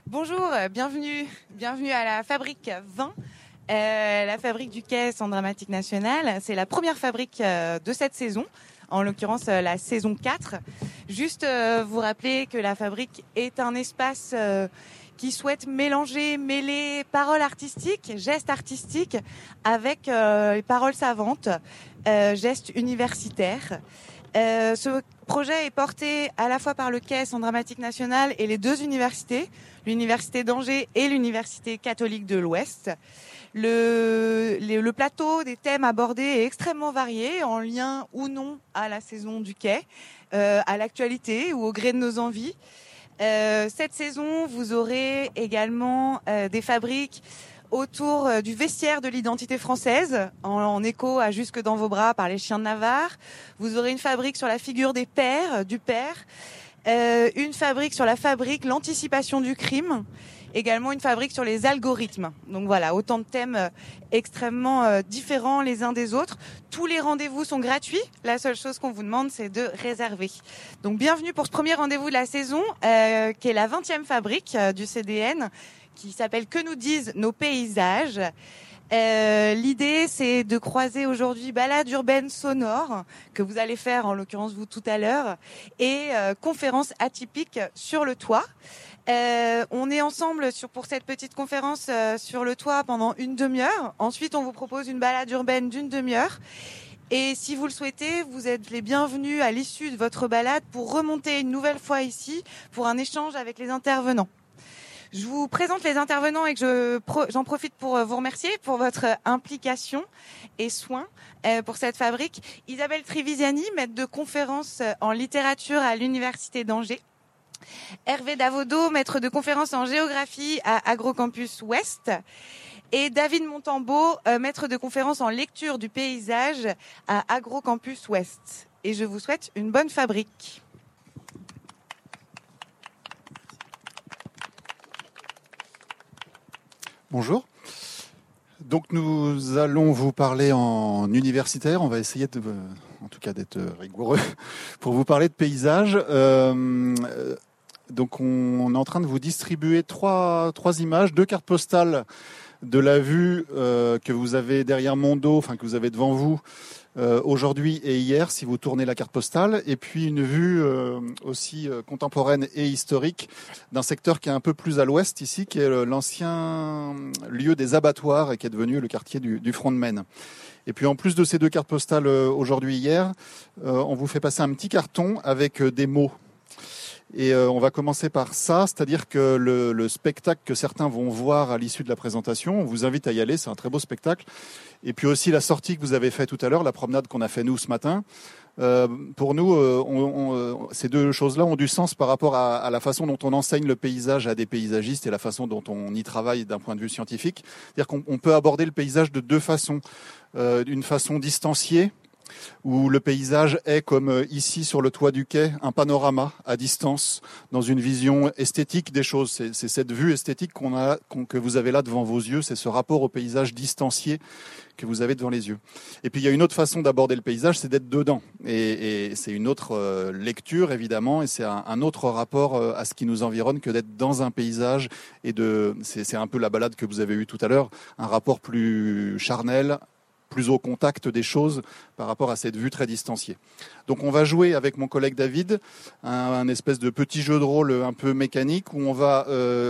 Bonjour, bienvenue à la Fabrique 20, la Fabrique du Quai Centre Dramatique National. C'est la première fabrique de cette saison, en l'occurrence la saison 4. Juste vous rappeler que la Fabrique est un espace qui souhaite mêler paroles artistiques, gestes artistiques avec les paroles savantes, gestes universitaires. Ce projet est porté à la fois par le Quai Centre Dramatique National et les deux universités, l'Université d'Angers et l'Université catholique de l'Ouest. Le plateau des thèmes abordés est extrêmement varié, en lien ou non à la saison du Quai, à l'actualité ou au gré de nos envies. Cette saison, vous aurez également des fabriques autour du vestiaire de l'identité française, en écho à Jusque dans vos bras par les Chiens de Navarre. Vous aurez une fabrique sur la figure des pères, du père, une fabrique sur la fabrique, l'anticipation du crime, également une fabrique sur les algorithmes. Donc voilà, autant de thèmes extrêmement différents les uns des autres. Tous les rendez-vous sont gratuits. La seule chose qu'on vous demande, c'est de réserver. Donc bienvenue pour ce premier rendez-vous de la saison, qui est la 20e fabrique du CDN, qui s'appelle « Que nous disent nos paysages ». L'idée, c'est de croiser aujourd'hui balade urbaine sonore, que vous allez faire, en l'occurrence vous tout à l'heure, et conférence atypique sur le toit. On est ensemble pour cette petite conférence sur le toit pendant une demi-heure. Ensuite, on vous propose une balade urbaine d'une demi-heure. Et si vous le souhaitez, vous êtes les bienvenus à l'issue de votre balade pour remonter une nouvelle fois ici pour un échange avec les intervenants. Je vous présente les intervenants et que j'en profite pour vous remercier pour votre implication et soin pour cette fabrique. Isabelle Trivisiani, maître de conférence en littérature à l'Université d'Angers. Hervé Davodo, maître de conférence en géographie à Agrocampus Ouest. Et David Montambeau, maître de conférence en lecture du paysage à Agrocampus Ouest. Et je vous souhaite une bonne fabrique. Bonjour. Donc nous allons vous parler en universitaire. On va essayer en tout cas d'être rigoureux pour vous parler de paysage. Donc on est en train de vous distribuer trois images, 2 cartes postales de la vue que vous avez derrière mon dos, enfin que vous avez devant vous aujourd'hui et hier, si vous tournez la carte postale, et puis une vue aussi contemporaine et historique d'un secteur qui est un peu plus à l'ouest ici, qui est l'ancien lieu des abattoirs et qui est devenu le quartier du Front de Maine. Et puis en plus de ces 2 cartes postales aujourd'hui et hier, on vous fait passer un petit carton avec des mots. Et on va commencer par ça, c'est-à-dire que le spectacle que certains vont voir à l'issue de la présentation, on vous invite à y aller, c'est un très beau spectacle. Et puis aussi la sortie que vous avez faite tout à l'heure, la promenade qu'on a fait nous ce matin. Pour nous, ces 2 choses-là ont du sens par rapport à la façon dont on enseigne le paysage à des paysagistes et la façon dont on y travaille d'un point de vue scientifique. C'est-à-dire qu'on peut aborder le paysage de 2 façons. D'une façon distanciée, où le paysage est, comme ici sur le toit du quai, un panorama à distance, dans une vision esthétique des choses. C'est cette vue esthétique que vous avez là devant vos yeux, c'est ce rapport au paysage distancié que vous avez devant les yeux. Et puis il y a une autre façon d'aborder le paysage, c'est d'être dedans. Et c'est une autre lecture, évidemment, et c'est un autre rapport à ce qui nous environne que d'être dans un paysage. C'est un peu la balade que vous avez eue tout à l'heure, un rapport plus charnel, plus au contact des choses par rapport à cette vue très distanciée. Donc on va jouer avec mon collègue David un espèce de petit jeu de rôle un peu mécanique où on va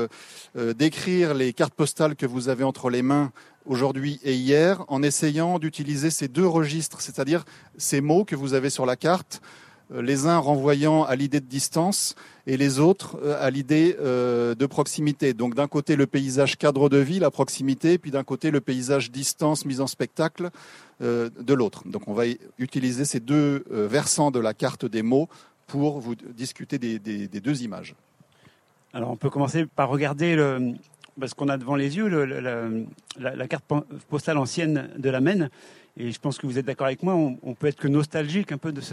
décrire les cartes postales que vous avez entre les mains aujourd'hui et hier en essayant d'utiliser ces 2 registres, c'est-à-dire ces mots que vous avez sur la carte, les uns renvoyant à l'idée de distance et les autres à l'idée de proximité. Donc d'un côté le paysage cadre de vie, la proximité, puis d'un côté le paysage distance, mise en spectacle de l'autre. Donc on va utiliser ces 2 versants de la carte des mots pour vous discuter des 2 images. Alors on peut commencer par regarder ce qu'on a devant les yeux, la carte postale ancienne de la Maine. Et je pense que vous êtes d'accord avec moi, on peut être que nostalgique un peu de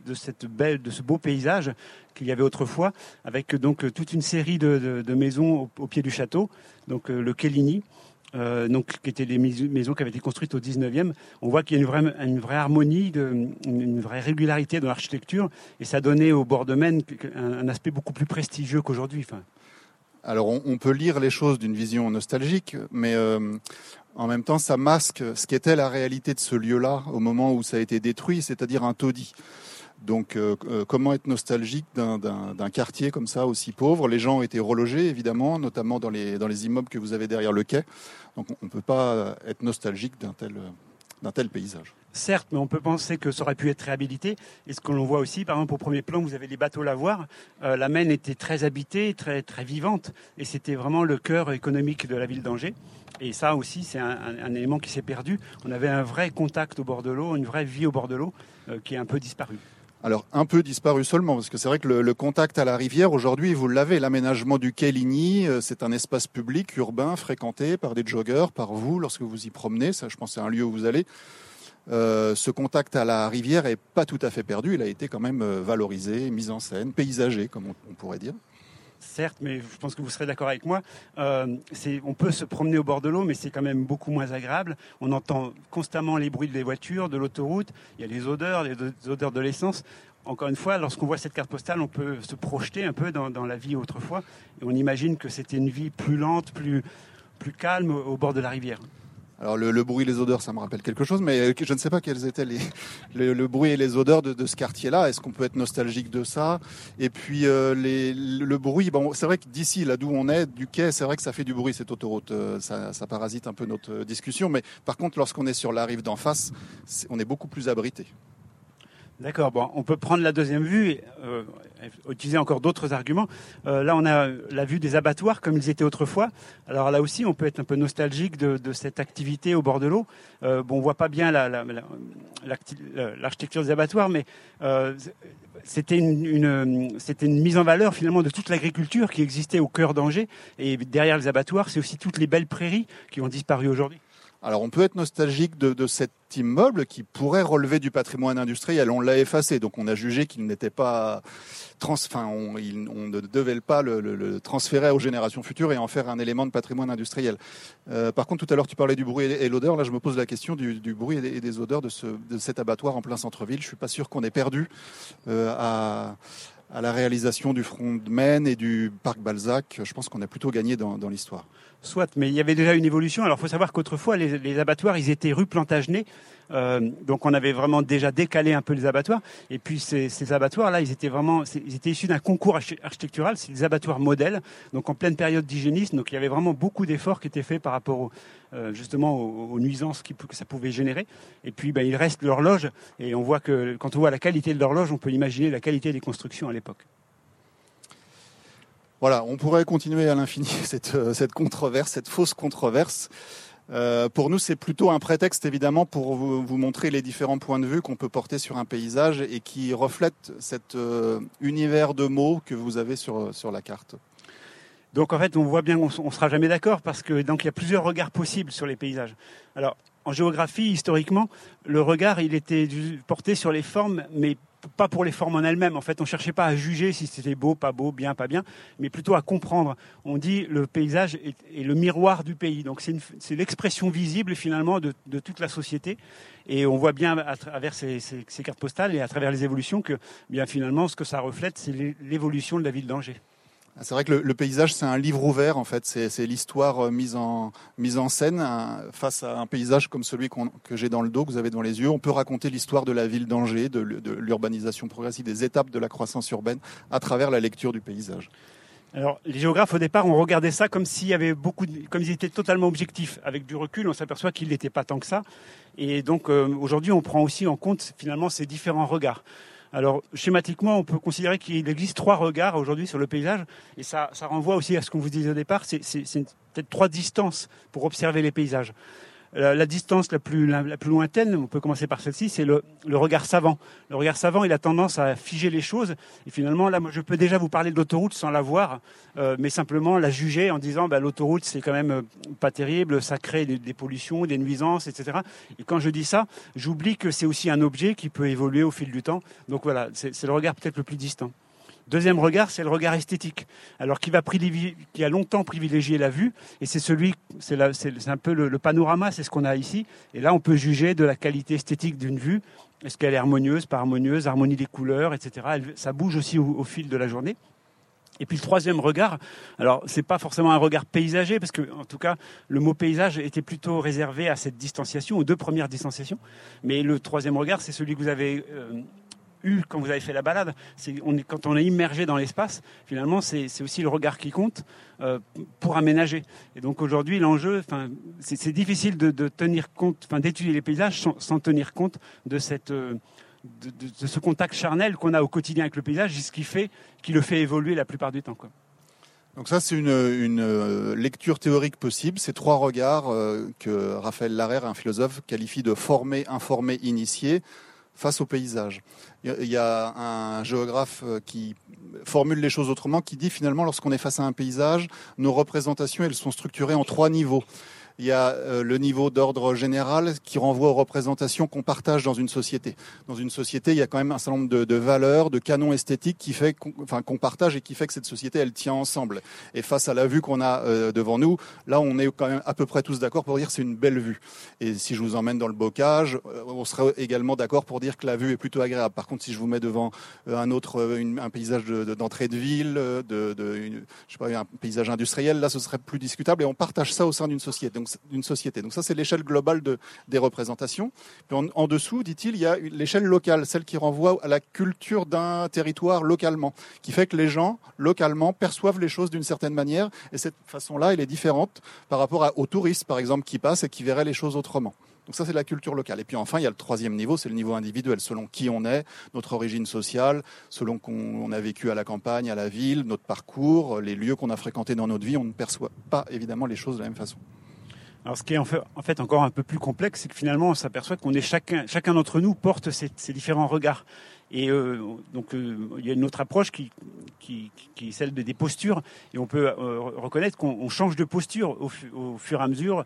ce beau paysage qu'il y avait autrefois, avec donc toute une série de maisons au pied du château, donc le quai Ligny, qui étaient des maisons qui avaient été construites au 19e. On voit qu'il y a une vraie harmonie, une vraie régularité dans l'architecture, et ça donnait au bord de Maine un aspect beaucoup plus prestigieux qu'aujourd'hui. Alors on peut lire les choses d'une vision nostalgique, mais en même temps ça masque ce qu'était la réalité de ce lieu-là au moment où ça a été détruit, c'est-à-dire un taudis. Donc comment être nostalgique d'un quartier comme ça aussi pauvre? Les gens ont été relogés évidemment, notamment dans les immeubles que vous avez derrière le quai. Donc on ne peut pas être nostalgique d'un tel paysage. Certes, mais on peut penser que ça aurait pu être réhabilité. Et ce que l'on voit aussi, par exemple, au premier plan, vous avez les bateaux lavoirs. La Maine était très habitée, très, très vivante. Et c'était vraiment le cœur économique de la ville d'Angers. Et ça aussi, c'est un élément qui s'est perdu. On avait un vrai contact au bord de l'eau, une vraie vie au bord de l'eau qui est un peu disparue. Alors, un peu disparu seulement, parce que c'est vrai que le contact à la rivière, aujourd'hui, vous l'avez. L'aménagement du quai Ligny, c'est un espace public, urbain, fréquenté par des joggeurs, par vous, lorsque vous y promenez. Ça, je pense, c'est un lieu où vous allez. Ce contact à la rivière est pas tout à fait perdu. Il a été quand même valorisé, mis en scène, paysagé, comme on pourrait dire. Certes, mais je pense que vous serez d'accord avec moi. On peut se promener au bord de l'eau, mais c'est quand même beaucoup moins agréable. On entend constamment les bruits des voitures, de l'autoroute. Il y a les odeurs de l'essence. Encore une fois, lorsqu'on voit cette carte postale, on peut se projeter un peu dans la vie autrefois. Et on imagine que c'était une vie plus lente, plus calme au bord de la rivière. Alors le bruit et les odeurs, ça me rappelle quelque chose, mais je ne sais pas quels étaient le bruit et les odeurs de ce quartier-là. Est-ce qu'on peut être nostalgique de ça? Et puis le bruit, bon, c'est vrai que d'ici, là d'où on est, du quai, c'est vrai que ça fait du bruit cette autoroute. Ça parasite un peu notre discussion, mais par contre, lorsqu'on est sur la rive d'en face, on est beaucoup plus abrité. D'accord, bon, on peut prendre la deuxième vue et utiliser encore d'autres arguments. Là, on a la vue des abattoirs comme ils étaient autrefois. Alors là aussi, on peut être un peu nostalgique de cette activité au bord de l'eau. Bon, on voit pas bien l'architecture des abattoirs, mais c'était une mise en valeur finalement de toute l'agriculture qui existait au cœur d'Angers. Et derrière les abattoirs, c'est aussi toutes les belles prairies qui ont disparu aujourd'hui. Alors on peut être nostalgique de cet immeuble qui pourrait relever du patrimoine industriel. On l'a effacé, donc on a jugé qu'il n'était pas on ne devait pas le transférer aux générations futures et en faire un élément de patrimoine industriel. Par contre, tout à l'heure tu parlais du bruit et l'odeur. Là, je me pose la question du bruit et des odeurs de cet abattoir en plein centre-ville. Je suis pas sûr qu'on ait perdu à la réalisation du front de Maine et du parc Balzac. Je pense qu'on a plutôt gagné dans l'histoire. Soit, mais il y avait déjà une évolution. Alors, il faut savoir qu'autrefois, les abattoirs, ils étaient rue Plantagenet. Donc, on avait vraiment déjà décalé un peu les abattoirs. Et puis, ces abattoirs-là, ils étaient issus d'un concours architectural. C'est des abattoirs modèles, donc en pleine période d'hygiénisme. Donc, il y avait vraiment beaucoup d'efforts qui étaient faits par rapport justement aux nuisances que ça pouvait générer. Et puis, il reste l'horloge. Et on voit que quand on voit la qualité de l'horloge, on peut imaginer la qualité des constructions à l'époque. Voilà, on pourrait continuer à l'infini cette controverse, cette fausse controverse. Pour nous, c'est plutôt un prétexte, évidemment, pour vous montrer les différents points de vue qu'on peut porter sur un paysage et qui reflètent cet univers de mots que vous avez sur la carte. Donc, en fait, on voit bien qu'on ne sera jamais d'accord parce que donc il y a plusieurs regards possibles sur les paysages. Alors, en géographie, historiquement, le regard, il était porté sur les formes, mais pas pour les formes en elles-mêmes. En fait, on cherchait pas à juger si c'était beau, pas beau, bien, pas bien, mais plutôt à comprendre. On dit le paysage est le miroir du pays. Donc c'est l'expression visible finalement de toute la société. Et on voit bien à travers ces cartes postales et à travers les évolutions que bien finalement ce que ça reflète, c'est l'évolution de la ville d'Angers. C'est vrai que le paysage, c'est un livre ouvert, en fait. C'est l'histoire mise en scène face à un paysage comme celui que j'ai dans le dos, que vous avez devant les yeux. On peut raconter l'histoire de la ville d'Angers, de l'urbanisation progressive, des étapes de la croissance urbaine à travers la lecture du paysage. Alors, les géographes, au départ, ont regardé ça comme s'il y avait comme ils étaient totalement objectifs. Avec du recul, on s'aperçoit qu'ils n'étaient pas tant que ça. Et donc, aujourd'hui, on prend aussi en compte, finalement, ces différents regards. Alors, schématiquement, on peut considérer qu'il existe 3 regards aujourd'hui sur le paysage. Et ça renvoie aussi à ce qu'on vous disait au départ. C'est peut-être 3 distances pour observer les paysages. La distance la plus lointaine, on peut commencer par celle-ci, c'est le regard savant. Le regard savant, il a tendance à figer les choses. Et finalement, là, moi, je peux déjà vous parler de l'autoroute sans la voir, mais simplement la juger en disant l'autoroute, c'est quand même pas terrible, ça crée des pollutions, des nuisances, etc. Et quand je dis ça, j'oublie que c'est aussi un objet qui peut évoluer au fil du temps. Donc voilà, c'est le regard peut-être le plus distant. Deuxième regard, c'est le regard esthétique. Alors, qui a longtemps privilégié la vue, et c'est un peu le panorama, c'est ce qu'on a ici. Et là, on peut juger de la qualité esthétique d'une vue. Est-ce qu'elle est harmonieuse, pas harmonieuse, harmonie des couleurs, etc. Ça bouge aussi au fil de la journée. Et puis le troisième regard, alors c'est pas forcément un regard paysager, parce que en tout cas le mot paysage était plutôt réservé à cette distanciation, aux deux premières distanciations. Mais le troisième regard, c'est celui que vous avez eu quand vous avez fait la balade. Quand on est immergé dans l'espace, finalement c'est aussi le regard qui compte pour aménager. Et donc aujourd'hui l'enjeu, c'est difficile de tenir compte, d'étudier les paysages sans tenir compte de cette de ce contact charnel qu'on a au quotidien avec le paysage, qui le fait évoluer la plupart du temps, quoi. Donc ça, c'est une lecture théorique possible. Ces trois regards que Raphaël Larère, un philosophe, qualifie de formé, informé, initié face au paysage. Il y a un géographe qui formule les choses autrement, qui dit finalement, lorsqu'on est face à un paysage, nos représentations, elles sont structurées en trois niveaux. Il y a le niveau d'ordre général qui renvoie aux représentations qu'on partage dans une société. Dans une société, il y a quand même un certain nombre de valeurs, de canons esthétiques qui fait qu'on partage et qui fait que cette société, elle tient ensemble. Et face à la vue qu'on a devant nous, là, on est quand même à peu près tous d'accord pour dire que c'est une belle vue. Et si je vous emmène dans le bocage, on serait également d'accord pour dire que la vue est plutôt agréable. Par contre, si je vous mets devant un paysage d'entrée de ville, je sais pas, un paysage industriel, là, ce serait plus discutable. Et on partage ça au sein d'une société. Donc ça, c'est l'échelle globale des représentations. Puis en dessous, dit-il, il y a l'échelle locale, celle qui renvoie à la culture d'un territoire localement, qui fait que les gens, localement, perçoivent les choses d'une certaine manière. Et cette façon-là, elle est différente par rapport aux touristes, par exemple, qui passent et qui verraient les choses autrement. Donc ça, c'est la culture locale. Et puis enfin, il y a le troisième niveau, c'est le niveau individuel, selon qui on est, notre origine sociale, selon qu'on a vécu à la campagne, à la ville, notre parcours, les lieux qu'on a fréquentés dans notre vie, on ne perçoit pas évidemment les choses de la même façon. Alors, ce qui est en fait encore un peu plus complexe, c'est que finalement, on s'aperçoit qu'on est chacun d'entre nous porte ces différents regards. Et donc, il y a une autre approche qui est celle des postures. Et on peut reconnaître qu'on change de posture au fur et à mesure,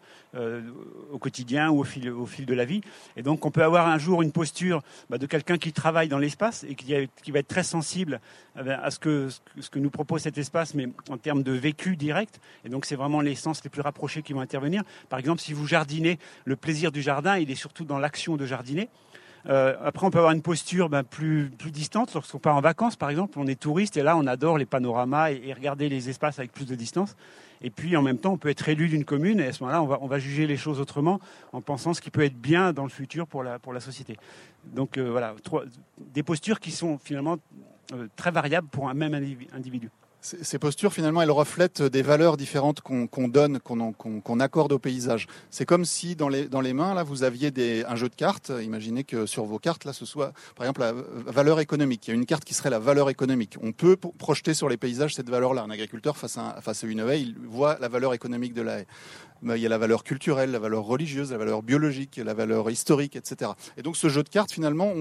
au quotidien ou au fil de la vie. Et donc, on peut avoir un jour une posture de quelqu'un qui travaille dans l'espace et qui va être très sensible à ce que nous propose cet espace, mais en termes de vécu direct. Et donc, c'est vraiment les sens les plus rapprochés qui vont intervenir. Par exemple, si vous jardinez, le plaisir du jardin, il est surtout dans l'action de jardiner. Après, on peut avoir une posture plus distante lorsqu'on part en vacances, par exemple. On est touriste et là, on adore les panoramas et regarder les espaces avec plus de distance. Et puis, en même temps, on peut être élu d'une commune et à ce moment-là, on va juger les choses autrement en pensant ce qui peut être bien dans le futur pour la société. Donc, voilà, des postures qui sont finalement très variables pour un même individu. Ces postures, finalement, elles reflètent des valeurs différentes qu'on donne, qu'on accorde au paysage. C'est comme si dans les mains, là, vous aviez un jeu de cartes. Imaginez que sur vos cartes, là, ce soit, par exemple, la valeur économique. Il y a une carte qui serait la valeur économique. On peut projeter sur les paysages cette valeur-là. Un agriculteur, face à une haie, il voit la valeur économique de la haie. Il y a la valeur culturelle, la valeur religieuse, la valeur biologique, la valeur historique, etc. Et donc, ce jeu de cartes, finalement,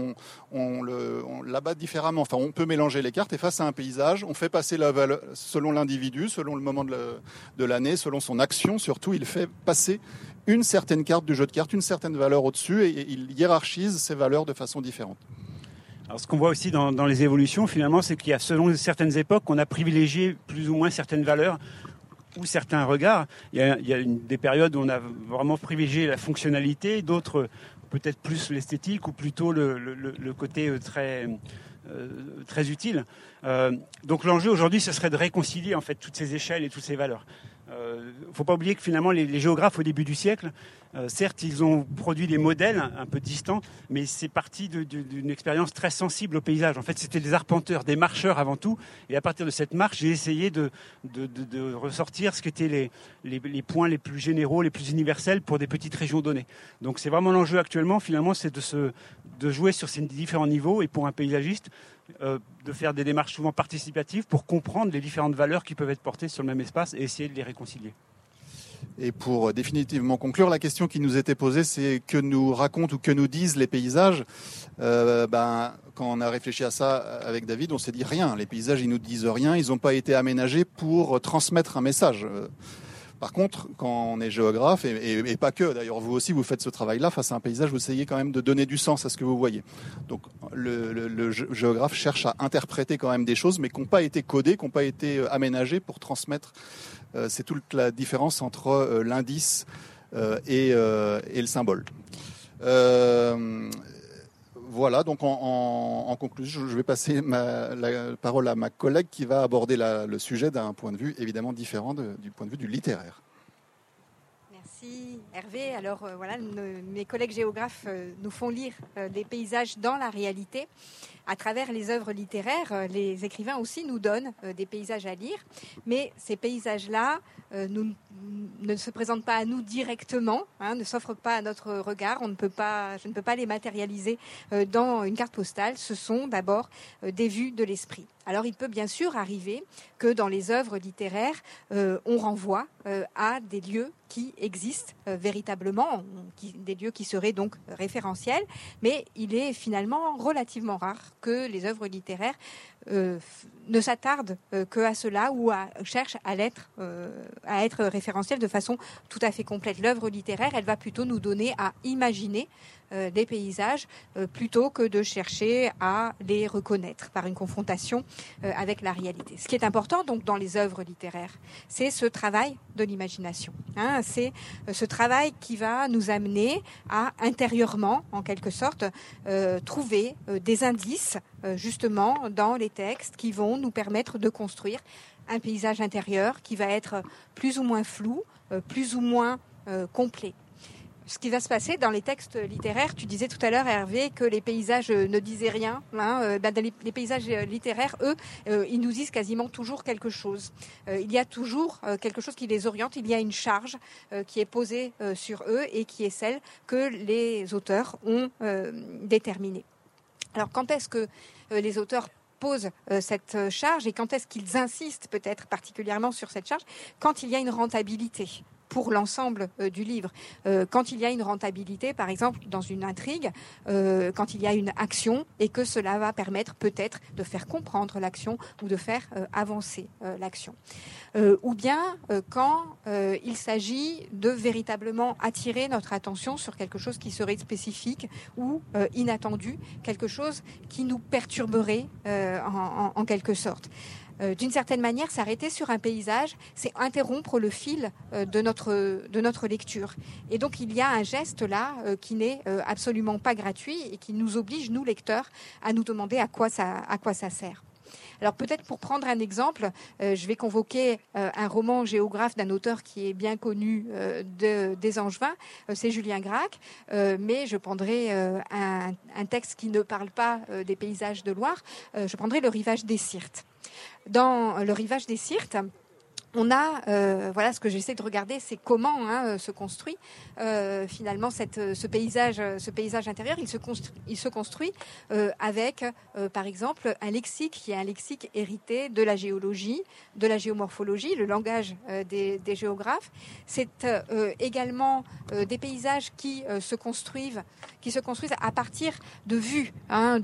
on l'abat différemment. Enfin, on peut mélanger les cartes et face à un paysage, on fait passer la valeur selon l'individu, selon le moment de l'année, selon son action. Surtout, il fait passer une certaine carte du jeu de cartes, une certaine valeur au-dessus et il hiérarchise ces valeurs de façon différente. Alors, ce qu'on voit aussi dans les évolutions, finalement, c'est qu'il y a, selon certaines époques, on a privilégié plus ou moins certaines valeurs ou certains regards. Il y a des périodes où on a vraiment privilégié la fonctionnalité, d'autres peut-être plus l'esthétique ou plutôt le côté très utile. Donc l'enjeu aujourd'hui, ce serait de réconcilier en fait toutes ces échelles et toutes ces valeurs. Il ne faut pas oublier que finalement les géographes au début du siècle, certes ils ont produit des modèles un peu distants, mais c'est parti d'une expérience très sensible au paysage. En fait c'était des arpenteurs, des marcheurs avant tout, et à partir de cette marche j'ai essayé de ressortir ce qu'étaient les points les plus généraux, les plus universels pour des petites régions données. Donc c'est vraiment l'enjeu actuellement finalement, c'est de jouer sur ces différents niveaux et pour un paysagiste de faire des démarches souvent participatives pour comprendre les différentes valeurs qui peuvent être portées sur le même espace et essayer de les réconcilier. Et pour définitivement conclure, la question qui nous était posée, c'est que nous racontent ou que nous disent les paysages. Quand on a réfléchi à ça avec David, on s'est dit rien. Les paysages, ils nous disent rien. Ils n'ont pas été aménagés pour transmettre un message. Par contre, quand on est géographe, et pas que, d'ailleurs vous aussi vous faites ce travail-là, face à un paysage, vous essayez quand même de donner du sens à ce que vous voyez. Donc le géographe cherche à interpréter quand même des choses, mais qui n'ont pas été codées, qui n'ont pas été aménagées pour transmettre. C'est toute la différence entre l'indice et le symbole. Voilà, donc en conclusion, je vais passer la parole à ma collègue qui va aborder le sujet d'un point de vue évidemment différent du point de vue du littéraire. Merci Hervé. Alors voilà, mes collègues géographes nous font lire des paysages dans la réalité. À travers les œuvres littéraires, les écrivains aussi nous donnent des paysages à lire, mais ces paysages-là ne se présentent pas à nous directement, ne s'offrent pas à notre regard. Je ne peux pas les matérialiser dans une carte postale. Ce sont d'abord des vues de l'esprit. Alors il peut bien sûr arriver que dans les œuvres littéraires, on renvoie à des lieux qui existent véritablement, des lieux qui seraient donc référentiels, mais il est finalement relativement rare que les œuvres littéraires ne s'attardent qu'à cela ou cherchent à être référentielles de façon tout à fait complète. L'œuvre littéraire, elle va plutôt nous donner à imaginer des paysages plutôt que de chercher à les reconnaître par une confrontation avec la réalité. Ce qui est important donc dans les œuvres littéraires, c'est ce travail de l'imagination. C'est ce travail qui va nous amener à intérieurement, en quelque sorte, trouver des indices justement dans les textes qui vont nous permettre de construire un paysage intérieur qui va être plus ou moins flou, plus ou moins complet. Ce qui va se passer dans les textes littéraires, tu disais tout à l'heure Hervé que les paysages ne disaient rien. Dans les paysages littéraires, eux, ils nous disent quasiment toujours quelque chose. Il y a toujours quelque chose qui les oriente, il y a une charge qui est posée sur eux et qui est celle que les auteurs ont déterminée. Alors quand est-ce que les auteurs posent cette charge et quand est-ce qu'ils insistent peut-être particulièrement sur cette charge? Quand il y a une rentabilité pour l'ensemble du livre. Quand il y a une rentabilité, par exemple, dans une intrigue, quand il y a une action et que cela va permettre peut-être de faire comprendre l'action ou de faire avancer l'action. Ou bien quand il s'agit de véritablement attirer notre attention sur quelque chose qui serait spécifique ou inattendu, quelque chose qui nous perturberait en quelque sorte. D'une certaine manière, s'arrêter sur un paysage, c'est interrompre le fil de notre lecture. Et donc, il y a un geste là qui n'est absolument pas gratuit et qui nous oblige, nous lecteurs, à nous demander à quoi ça sert. Alors peut-être pour prendre un exemple, je vais convoquer un roman géographe d'un auteur qui est bien connu des Angevins, c'est Julien Gracq, mais je prendrai un texte qui ne parle pas des paysages de Loire, je prendrai Le Rivage des Syrtes. Dans Le Rivage des Syrtes, on a, voilà, ce que j'essaie de regarder, c'est comment se construit finalement ce paysage intérieur. Il se construit avec, par exemple, un lexique qui est un lexique hérité de la géologie, de la géomorphologie, le langage des géographes. C'est également des paysages qui se construisent à partir de vues,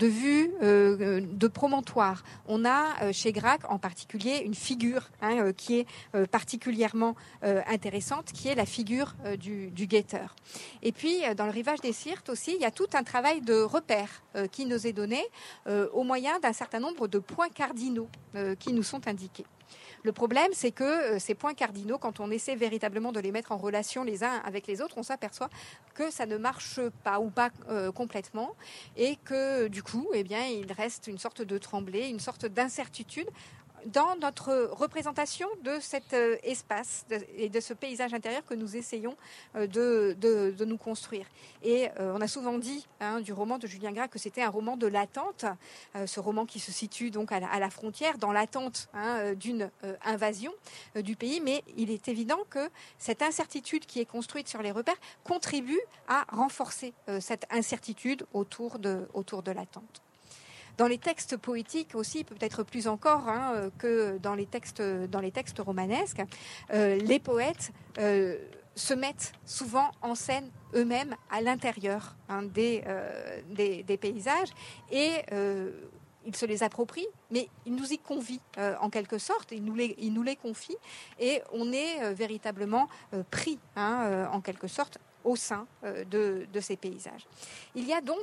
de promontoires. On a chez Gracq en particulier une figure qui est particulièrement intéressante, qui est la figure du guetteur. Et puis, dans Le Rivage des Syrtes aussi, il y a tout un travail de repère qui nous est donné au moyen d'un certain nombre de points cardinaux qui nous sont indiqués. Le problème, c'est que ces points cardinaux, quand on essaie véritablement de les mettre en relation les uns avec les autres, on s'aperçoit que ça ne marche pas ou pas complètement et que du coup, il reste une sorte de tremblé, une sorte d'incertitude dans notre représentation de cet espace et de ce paysage intérieur que nous essayons de nous construire. Et on a souvent dit du roman de Julien Gracq que c'était un roman de l'attente, ce roman qui se situe donc à la frontière, dans l'attente d'une invasion du pays, mais il est évident que cette incertitude qui est construite sur les repères contribue à renforcer cette incertitude autour de l'attente. Dans les textes poétiques aussi, peut-être plus encore que dans les textes romanesques, les poètes se mettent souvent en scène eux-mêmes à l'intérieur des paysages et ils se les approprient, mais ils nous y convient en quelque sorte, ils nous les confient et on est véritablement pris en quelque sorte au sein de ces paysages. Il y a donc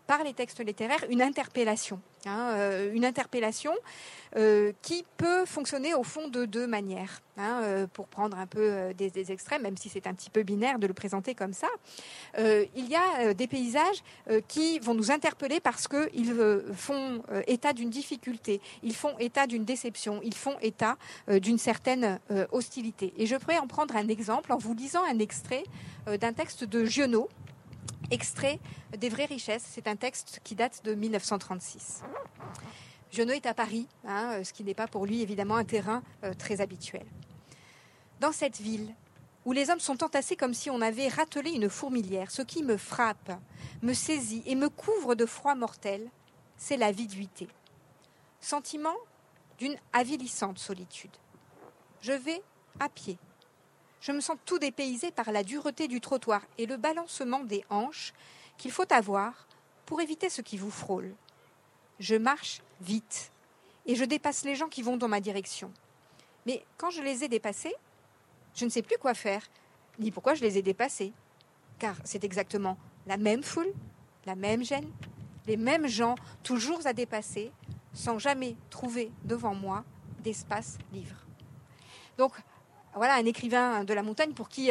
par les textes littéraires une interpellation. Une interpellation qui peut fonctionner au fond de deux manières. Pour prendre un peu des extraits, même si c'est un petit peu binaire de le présenter comme ça. Il y a des paysages qui vont nous interpeller parce qu'ils font état d'une difficulté, ils font état d'une déception, ils font état d'une certaine hostilité. Et je pourrais en prendre un exemple en vous lisant un extrait d'un texte de Giono, extrait des vraies richesses. C'est un texte qui date de 1936. Giono est à Paris, ce qui n'est pas pour lui évidemment un terrain très habituel. Dans cette ville, où les hommes sont entassés comme si on avait ratelé une fourmilière, ce qui me frappe, me saisit et me couvre de froid mortel, c'est la viduité. Sentiment d'une avilissante solitude. Je vais à pied. Je me sens tout dépaysé par la dureté du trottoir et le balancement des hanches qu'il faut avoir pour éviter ce qui vous frôle. Je marche vite et je dépasse les gens qui vont dans ma direction. Mais quand je les ai dépassés, je ne sais plus quoi faire, ni pourquoi je les ai dépassés. Car c'est exactement la même foule, la même gêne, les mêmes gens toujours à dépasser, sans jamais trouver devant moi d'espace libre. Donc, voilà un écrivain de la montagne pour qui,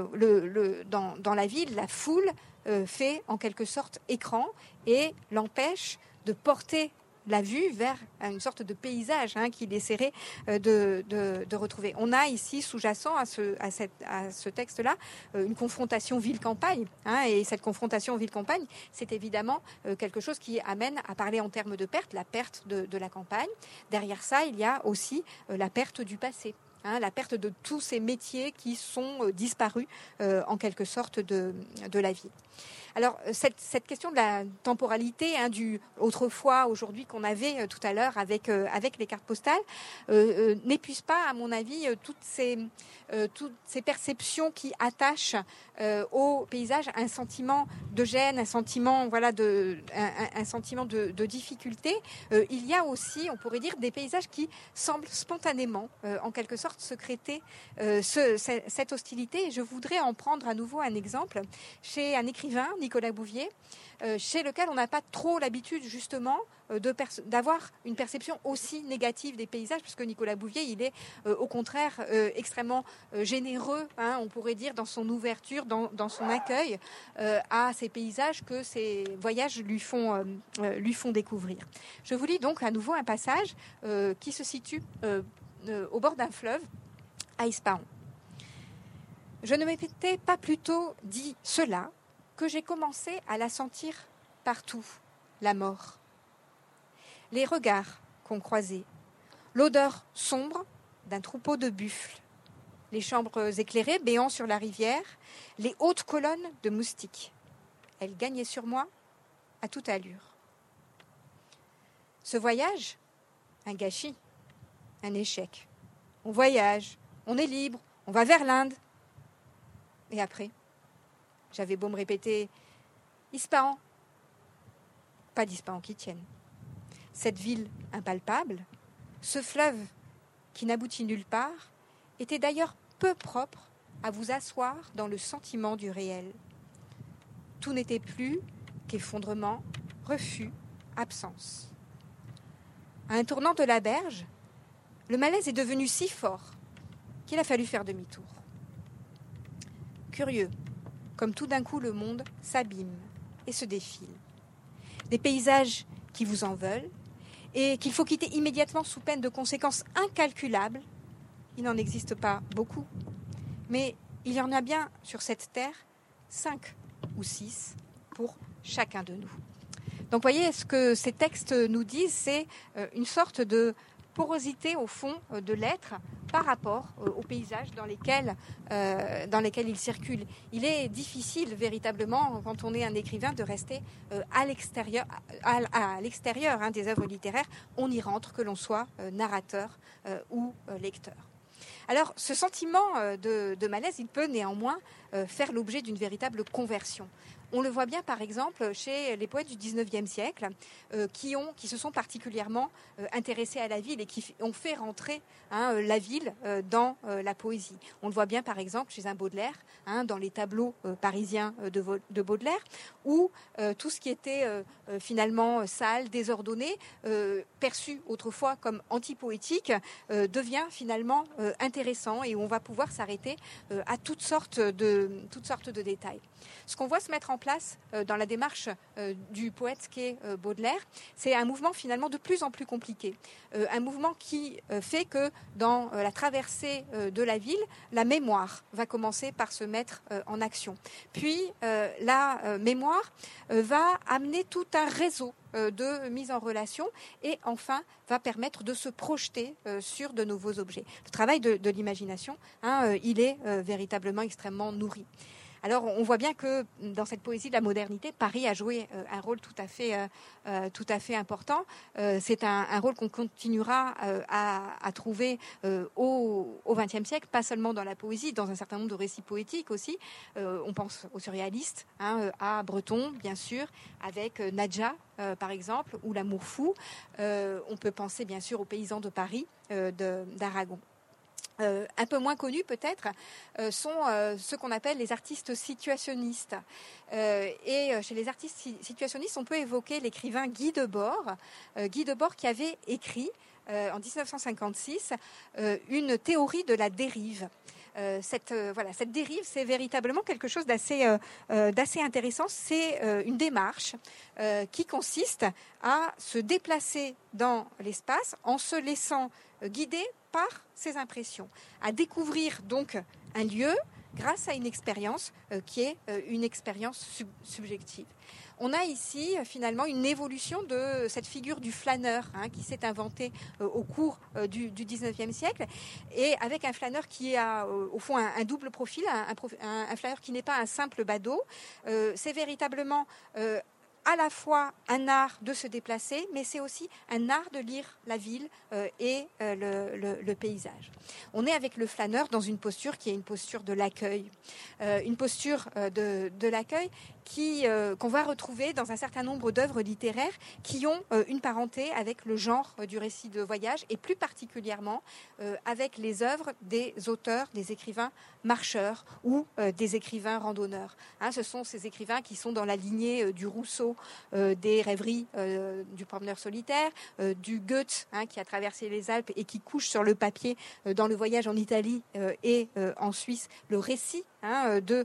dans la ville, la foule fait en quelque sorte écran et l'empêche de porter la vue vers une sorte de paysage qu'il essaierait de retrouver. On a ici, sous-jacent à ce texte-là, une confrontation ville-campagne. Et cette confrontation ville-campagne, c'est évidemment quelque chose qui amène à parler en termes de perte, la perte de la campagne. Derrière ça, il y a aussi la perte du passé. La perte de tous ces métiers qui sont disparus en quelque sorte de la ville. Alors cette question de la temporalité du autrefois, aujourd'hui qu'on avait tout à l'heure avec les cartes postales n'épuise pas à mon avis toutes ces perceptions qui attachent au paysage un sentiment de gêne, un sentiment un sentiment de difficulté. Il y a aussi, on pourrait dire, des paysages qui semblent spontanément en quelque sorte secréter cette hostilité. Et je voudrais en prendre à nouveau un exemple chez un écrivain, Nicolas Bouvier, chez lequel on n'a pas trop l'habitude justement d'avoir une perception aussi négative des paysages, puisque Nicolas Bouvier, il est au contraire extrêmement généreux, on pourrait dire, dans son ouverture, dans son accueil à ces paysages que ces voyages lui font découvrir. Je vous lis donc à nouveau un passage qui se situe au bord d'un fleuve, à Ispahan. Je ne m'étais pas plutôt dit cela que j'ai commencé à la sentir partout, la mort. Les regards qu'on croisait, l'odeur sombre d'un troupeau de buffles, les chambres éclairées béant sur la rivière, les hautes colonnes de moustiques. Elles gagnaient sur moi à toute allure. Ce voyage, un gâchis, un échec. On voyage, on est libre, on va vers l'Inde. Et après, j'avais beau me répéter « Ispahan », pas d'Ispahan qui tienne. Cette ville impalpable, ce fleuve qui n'aboutit nulle part, était d'ailleurs peu propre à vous asseoir dans le sentiment du réel. Tout n'était plus qu'effondrement, refus, absence. À un tournant de la berge, le malaise est devenu si fort qu'il a fallu faire demi-tour. Curieux, comme tout d'un coup le monde s'abîme et se défile. Des paysages qui vous en veulent et qu'il faut quitter immédiatement sous peine de conséquences incalculables. Il n'en existe pas beaucoup, mais il y en a bien sur cette terre 5 ou 6 pour chacun de nous. Donc vous voyez, ce que ces textes nous disent, c'est une sorte de porosité au fond de l'être par rapport aux paysages dans lesquels il circule. Il est difficile véritablement, quand on est un écrivain, de rester à l'extérieur des œuvres littéraires. On y rentre, que l'on soit narrateur ou lecteur. Alors, ce sentiment de malaise, il peut néanmoins faire l'objet d'une véritable conversion. On le voit bien par exemple chez les poètes du 19e siècle qui se sont particulièrement intéressés à la ville et qui ont fait rentrer la ville dans la poésie. On le voit bien par exemple chez un Baudelaire, dans les tableaux parisiens de Baudelaire, où tout ce qui était finalement sale, désordonné, perçu autrefois comme antipoétique, devient finalement intéressant et on va pouvoir s'arrêter à toutes sortes de détails. Ce qu'on voit se mettre en place dans la démarche du poète qu'est Baudelaire, c'est un mouvement finalement de plus en plus compliqué. Un mouvement qui fait que dans la traversée de la ville, la mémoire va commencer par se mettre en action. Puis la mémoire va amener tout un réseau de mise en relation et enfin va permettre de se projeter sur de nouveaux objets. Le travail de l'imagination, il est véritablement extrêmement nourri. Alors on voit bien que dans cette poésie de la modernité, Paris a joué un rôle tout à fait important. C'est un rôle qu'on continuera à trouver au XXe siècle, pas seulement dans la poésie, dans un certain nombre de récits poétiques aussi. On pense aux surréalistes, à Breton bien sûr, avec Nadja par exemple, ou L'amour fou. On peut penser bien sûr aux paysans de Paris d'Aragon. Un peu moins connus peut-être sont ceux qu'on appelle les artistes situationnistes. Et chez les artistes situationnistes, on peut évoquer l'écrivain Guy Debord. Guy Debord qui avait écrit en 1956 une théorie de la dérive. Cette dérive, c'est véritablement quelque chose d'assez intéressant. C'est une démarche qui consiste à se déplacer dans l'espace en se laissant guider par ses impressions, à découvrir donc un lieu grâce à une expérience qui est une expérience subjective. On a ici finalement une évolution de cette figure du flâneur qui s'est inventée au cours du 19e siècle et avec un flâneur qui a au fond un double profil, un flâneur qui n'est pas un simple badaud. C'est véritablement à la fois un art de se déplacer, mais c'est aussi un art de lire la ville et le paysage. On est avec le flâneur dans une posture qui est une posture de l'accueil. Une posture de l'accueil qu'on va retrouver dans un certain nombre d'œuvres littéraires qui ont une parenté avec le genre du récit de voyage et plus particulièrement avec les œuvres des auteurs, des écrivains marcheurs ou des écrivains randonneurs. Ce sont ces écrivains qui sont dans la lignée du Rousseau, des rêveries du promeneur solitaire, du Goethe qui a traversé les Alpes et qui couche sur le papier dans le voyage en Italie et en Suisse le récit de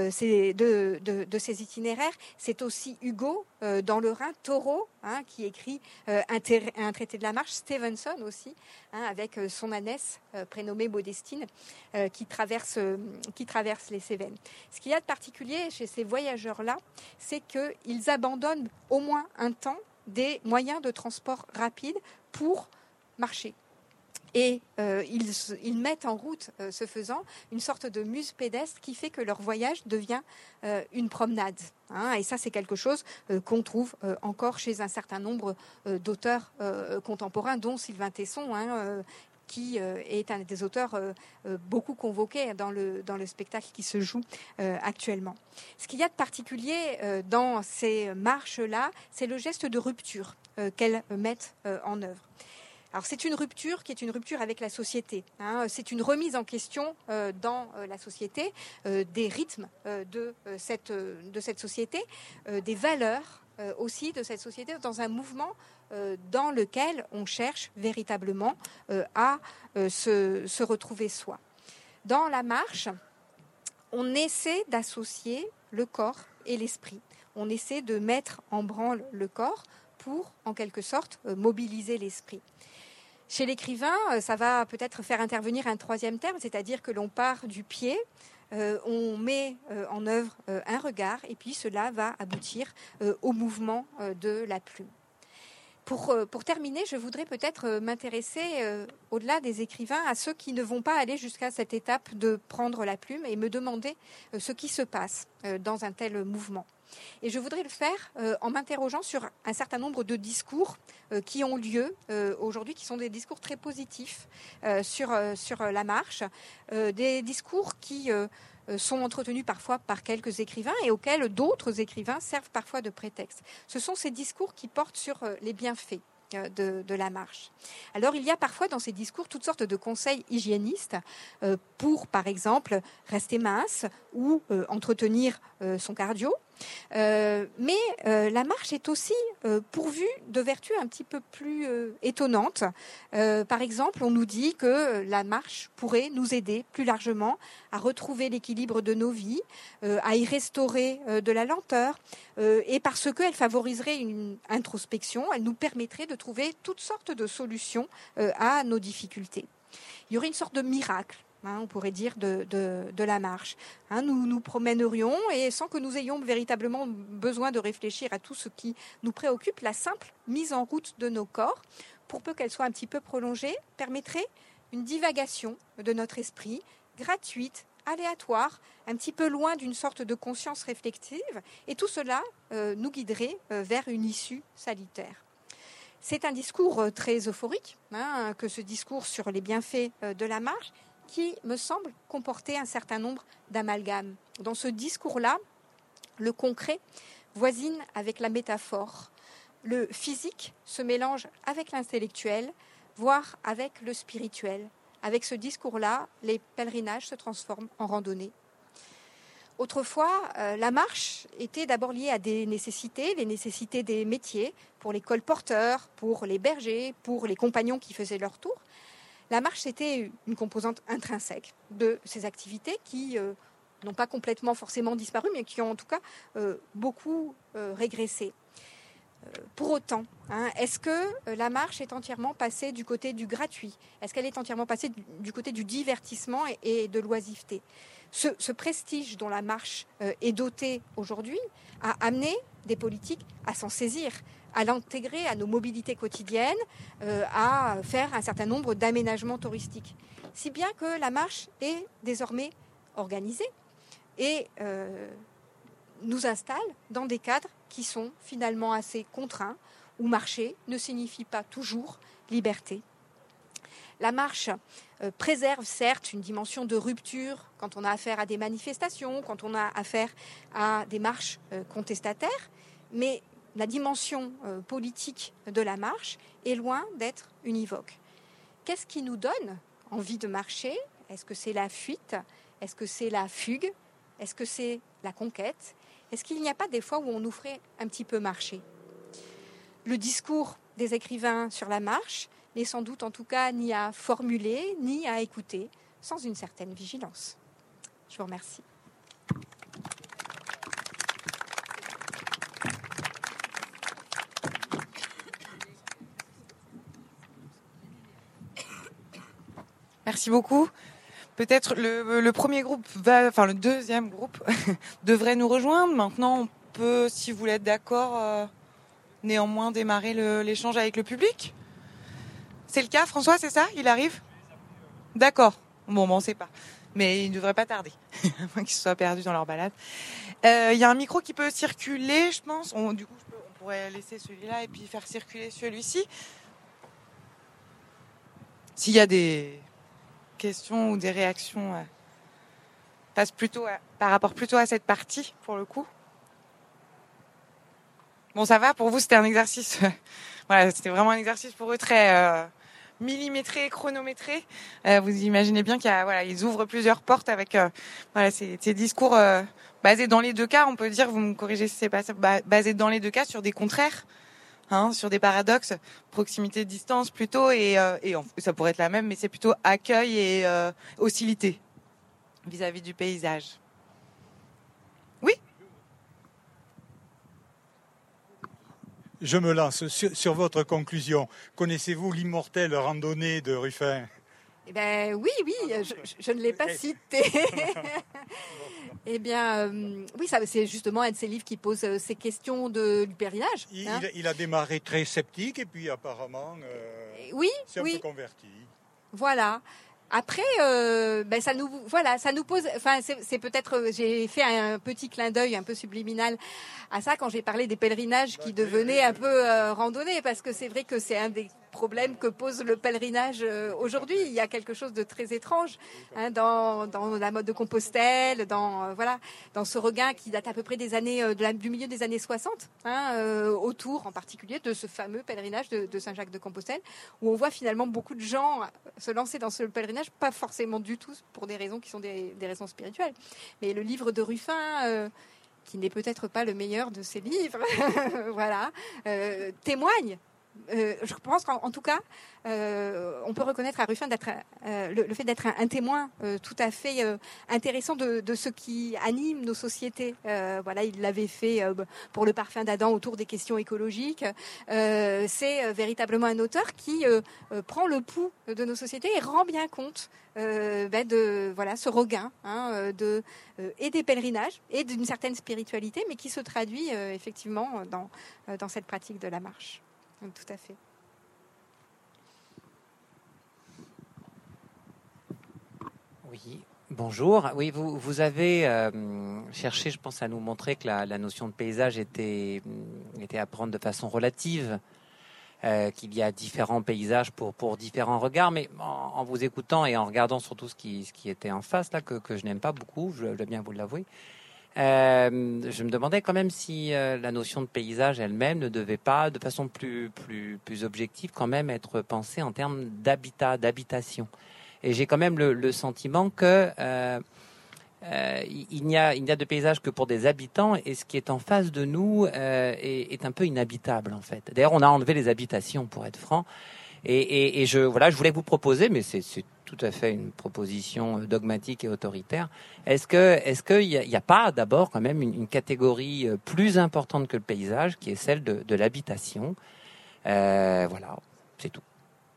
ces itinéraires. C'est aussi Hugo dans le Rhin, Thoreau qui écrit un traité de la marche, Stevenson aussi avec son ânesse prénommée Modestine qui traverse les Cévennes. Ce qu'il y a de particulier chez ces voyageurs-là, c'est qu'ils abandonnent au moins un temps des moyens de transport rapides pour marcher. Et ils mettent en route, ce faisant, une sorte de muse pédestre qui fait que leur voyage devient une promenade. Et ça, c'est quelque chose qu'on trouve encore chez un certain nombre d'auteurs contemporains, dont Sylvain Tesson, qui est un des auteurs beaucoup convoqués dans le spectacle qui se joue actuellement. Ce qu'il y a de particulier dans ces marches-là, c'est le geste de rupture qu'elles mettent en œuvre. Alors c'est une rupture qui est une rupture avec la société. C'est une remise en question dans la société des rythmes de cette société, des valeurs aussi de cette société, dans un mouvement dans lequel on cherche véritablement à se retrouver soi. Dans la marche, on essaie d'associer le corps et l'esprit. On essaie de mettre en branle le corps pour, en quelque sorte, mobiliser l'esprit. Chez l'écrivain, ça va peut-être faire intervenir un troisième terme, c'est-à-dire que l'on part du pied, on met en œuvre un regard, et puis cela va aboutir au mouvement de la plume. Pour terminer, je voudrais peut-être m'intéresser, au-delà des écrivains, à ceux qui ne vont pas aller jusqu'à cette étape de prendre la plume et me demander ce qui se passe dans un tel mouvement. Et je voudrais le faire en m'interrogeant sur un certain nombre de discours qui ont lieu aujourd'hui, qui sont des discours très positifs sur la marche, des discours qui sont entretenus parfois par quelques écrivains et auxquels d'autres écrivains servent parfois de prétexte. Ce sont ces discours qui portent sur les bienfaits de la marche. Alors il y a parfois dans ces discours toutes sortes de conseils hygiénistes pour, par exemple, rester mince ou entretenir son cardio. Mais la marche est aussi pourvue de vertus un petit peu plus étonnantes. Par exemple, on nous dit que la marche pourrait nous aider plus largement à retrouver l'équilibre de nos vies, à y restaurer de la lenteur, et parce qu'elle favoriserait une introspection, elle nous permettrait de trouver toutes sortes de solutions à nos difficultés. Il y aurait une sorte de miracle, on pourrait dire, de la marche. Nous nous promènerions et sans que nous ayons véritablement besoin de réfléchir à tout ce qui nous préoccupe, la simple mise en route de nos corps, pour peu qu'elle soit un petit peu prolongée, permettrait une divagation de notre esprit, gratuite, aléatoire, un petit peu loin d'une sorte de conscience réflexive, et tout cela nous guiderait vers une issue salutaire. C'est un discours très euphorique, que ce discours sur les bienfaits de la marche, qui me semble comporter un certain nombre d'amalgames. Dans ce discours-là, le concret voisine avec la métaphore. Le physique se mélange avec l'intellectuel, voire avec le spirituel. Avec ce discours-là, les pèlerinages se transforment en randonnée. Autrefois, la marche était d'abord liée à des nécessités, les nécessités des métiers, pour les colporteurs, pour les bergers, pour les compagnons qui faisaient leur tour. La marche, c'était une composante intrinsèque de ces activités qui n'ont pas complètement forcément disparu, mais qui ont en tout cas beaucoup régressé. Pour autant, est-ce que la marche est entièrement passée du côté du gratuit ? Est-ce qu'elle est entièrement passée du côté du divertissement et de l'oisiveté ? Ce prestige dont la marche est dotée aujourd'hui a amené des politiques à s'en saisir, à l'intégrer à nos mobilités quotidiennes, à faire un certain nombre d'aménagements touristiques. Si bien que la marche est désormais organisée et nous installe dans des cadres qui sont finalement assez contraints, où marcher ne signifie pas toujours liberté. La marche préserve certes une dimension de rupture quand on a affaire à des manifestations, quand on a affaire à des marches contestataires, mais la dimension politique de la marche est loin d'être univoque. Qu'est-ce qui nous donne envie de marcher ? Est-ce que c'est la fuite ? Est-ce que c'est la fugue ? Est-ce que c'est la conquête ? Est-ce qu'il n'y a pas des fois où on nous ferait un petit peu marcher ? Le discours des écrivains sur la marche n'est sans doute en tout cas ni à formuler, ni à écouter, sans une certaine vigilance. Je vous remercie. Merci beaucoup. Peut-être le premier groupe le deuxième groupe devrait nous rejoindre. Maintenant, on peut, si vous êtes d'accord, néanmoins démarrer l'échange avec le public. C'est le cas, François, c'est ça ? Il arrive ? D'accord. Bon, on ne sait pas. Mais il ne devrait pas tarder, à moins qu'ils soient perdus dans leur balade. Il y a un micro qui peut circuler, je pense. Du coup, on pourrait laisser celui-là et puis faire circuler celui-ci. S'il y a des questions ou des réactions passe plutôt par rapport plutôt à cette partie pour le coup. Bon, ça va pour vous, c'était un exercice voilà, c'était vraiment un exercice pour eux très millimétré, chronométré. Vous imaginez bien ils ouvrent plusieurs portes avec ces discours basés dans les deux cas, on peut dire, vous me corrigez si c'est pas ça, basés dans les deux cas sur des contraires. Sur des paradoxes, proximité, distance plutôt, et ça pourrait être la même, mais c'est plutôt accueil et hostilité vis-à-vis du paysage. Oui ? Je me lance sur votre conclusion. Connaissez-vous l'immortelle randonnée de Ruffin ? Eh bien, oui, je ne l'ai pas cité. Eh bien, oui, ça, c'est justement un de ces livres qui pose ces questions du pèlerinage. Il a démarré très sceptique et puis apparemment, oui, c'est un peu converti. Voilà. Après, ça nous pose. Enfin, c'est peut-être. J'ai fait un petit clin d'œil un peu subliminal à ça quand j'ai parlé des pèlerinages qui devenaient un peu randonnées, parce que c'est vrai que c'est un des problèmes que pose le pèlerinage aujourd'hui. Il y a quelque chose de très étrange dans la mode de Compostelle, dans ce regain qui date à peu près des années du milieu des années 60, autour en particulier de ce fameux pèlerinage de Saint-Jacques de Compostelle, où on voit finalement beaucoup de gens se lancer dans ce pèlerinage, pas forcément du tout pour des raisons qui sont des raisons spirituelles. Mais le livre de Ruffin, qui n'est peut-être pas le meilleur de ses livres, témoigne. Je pense qu'en tout cas, on peut reconnaître à Ruffin le fait d'être un témoin tout à fait intéressant de ce qui anime nos sociétés. Il l'avait fait pour le parfum d'Adam autour des questions écologiques. C'est véritablement un auteur qui prend le pouls de nos sociétés et rend bien compte de ce regain et des pèlerinages et d'une certaine spiritualité, mais qui se traduit effectivement dans cette pratique de la marche. Tout à fait. Oui, bonjour. Oui, vous avez cherché, je pense, à nous montrer que la notion de paysage était à prendre de façon relative, qu'il y a différents paysages pour différents regards, mais en vous écoutant et en regardant surtout ce qui était en face, là, que je n'aime pas beaucoup, je dois bien vous l'avouer, je me demandais quand même si la notion de paysage elle-même ne devait pas, de façon plus objective, quand même être pensée en termes d'habitation. Et j'ai quand même le sentiment que il n'y a de paysage que pour des habitants, et ce qui est en face de nous est un peu inhabitable en fait. D'ailleurs, on a enlevé les habitations, pour être franc. Et je voulais vous proposer, mais c'est tout à fait une proposition dogmatique et autoritaire. Est-ce qu'il n'y a pas d'abord quand même une catégorie plus importante que le paysage, qui est celle de l'habitation? Voilà, c'est tout.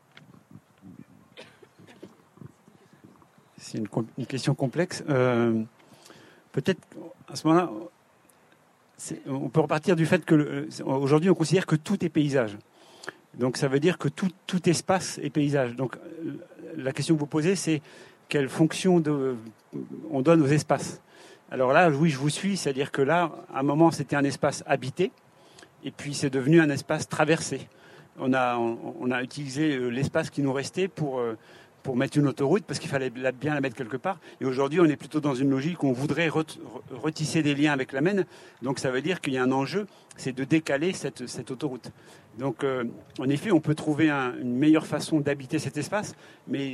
C'est une question complexe. Peut-être à ce moment-là, on peut repartir du fait que aujourd'hui on considère que tout est paysage. Donc ça veut dire que tout espace est paysage. Donc la question que vous posez, c'est quelle fonction on donne aux espaces. Alors là, oui, je vous suis, c'est-à-dire que là, à un moment, c'était un espace habité, et puis c'est devenu un espace traversé. On a utilisé l'espace qui nous restait pour mettre une autoroute, parce qu'il fallait bien la mettre quelque part. Et aujourd'hui, on est plutôt dans une logique où on voudrait retisser des liens avec la Maine. Donc ça veut dire qu'il y a un enjeu, c'est de décaler cette autoroute. Donc en effet, on peut trouver une meilleure façon d'habiter cet espace, mais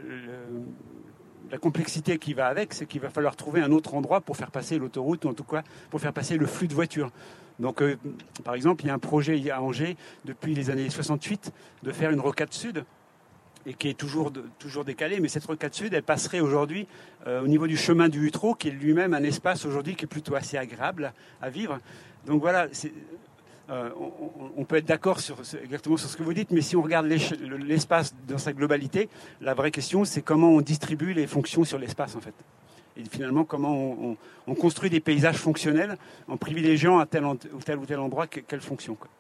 la complexité qui va avec, c'est qu'il va falloir trouver un autre endroit pour faire passer l'autoroute, ou en tout cas pour faire passer le flux de voitures. Donc par exemple, il y a un projet à Angers, depuis les années 68, de faire une rocade sud, et qui est toujours décalée, mais cette rocade sud, elle passerait aujourd'hui au niveau du chemin du Hutrot, qui est lui-même un espace aujourd'hui qui est plutôt assez agréable à vivre. Donc voilà, on peut être d'accord exactement sur ce que vous dites, mais si on regarde l'espace dans sa globalité, la vraie question, c'est comment on distribue les fonctions sur l'espace, en fait. Et finalement, comment on construit des paysages fonctionnels en privilégiant à tel ou tel endroit quelle fonction, quoi.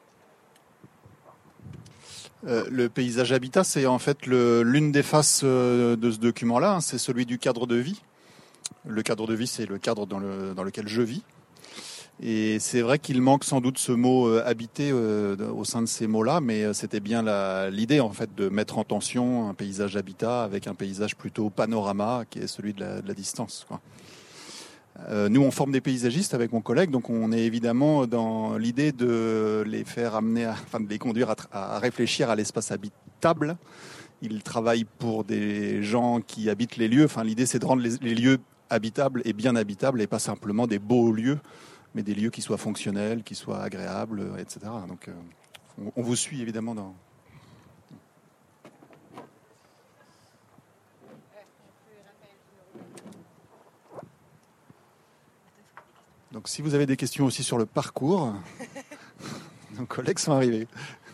Le paysage habitat, c'est en fait l'une des faces de ce document-là, hein, c'est celui du cadre de vie. Le cadre de vie, c'est le cadre dans lequel je vis. Et c'est vrai qu'il manque sans doute ce mot habiter au sein de ces mots-là, mais c'était bien l'idée en fait de mettre en tension un paysage habitat avec un paysage plutôt panorama, qui est celui de la distance, quoi. Nous, on forme des paysagistes avec mon collègue, donc on est évidemment dans l'idée de les faire de les conduire à réfléchir à l'espace habitable. Ils travaillent pour des gens qui habitent les lieux. Enfin, l'idée, c'est de rendre les lieux habitables et bien habitables, et pas simplement des beaux lieux, mais des lieux qui soient fonctionnels, qui soient agréables, etc. Donc, on vous suit évidemment dans... Donc si vous avez des questions aussi sur le parcours, nos collègues sont arrivés.